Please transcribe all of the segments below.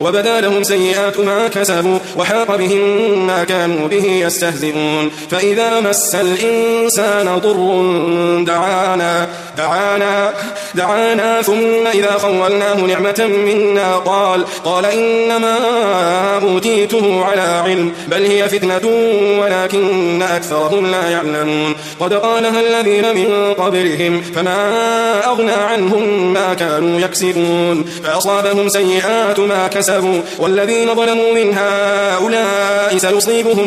وبدا لهم سيئات ما كسبوا وحاق بهم ما كانوا به يستهزئون فإذا مس الإنسان ضر دعانا ثم إذا خولناه نعمة منا قال إنما أوتيته على علم بل هي فتنة ولكن أكثرهم لا يعلمون قد قالها الذين من قبلهم فما أغنى عنهم ما كانوا يكسبون فأصابهم سيئات ما كسبوا والذين ظلموا من هؤلاء سيصيبهم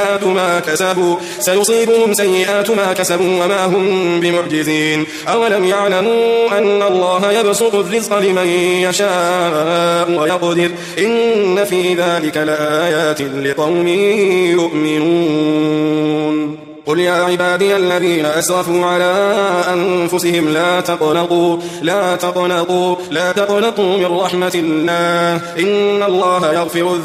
سيئات ما كسبوا وما هم بمعجزين أولم يعلموا أن الله يبسط الرزق لمن يشاء ويقدر إن في ذلك لآيات لقوم يؤمنون قل يا عبادي الذين أسرفوا على أنفسهم لا تقنطوا من رحمة الله إن الله يغفر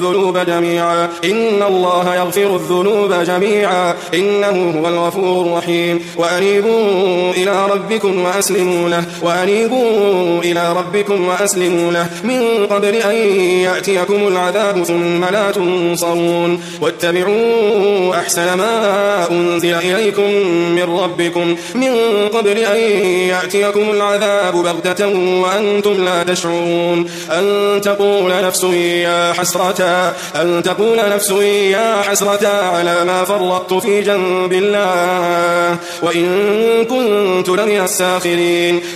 الذنوب جميعا إنه هو الغفور الرحيم وأنيبوا إلى ربكم وأسلموا له من قبل أن يأتيكم العذاب ثم لا تنصرون واتبعوا أحسن ما أنزل إليكم من ربكم من قبل أن يأتيكم العذاب بغتة وأنتم لا تشعرون أن تقول نفس يا حسرة على ما فرطت في جنب الله وإن كنت لمن الساخرين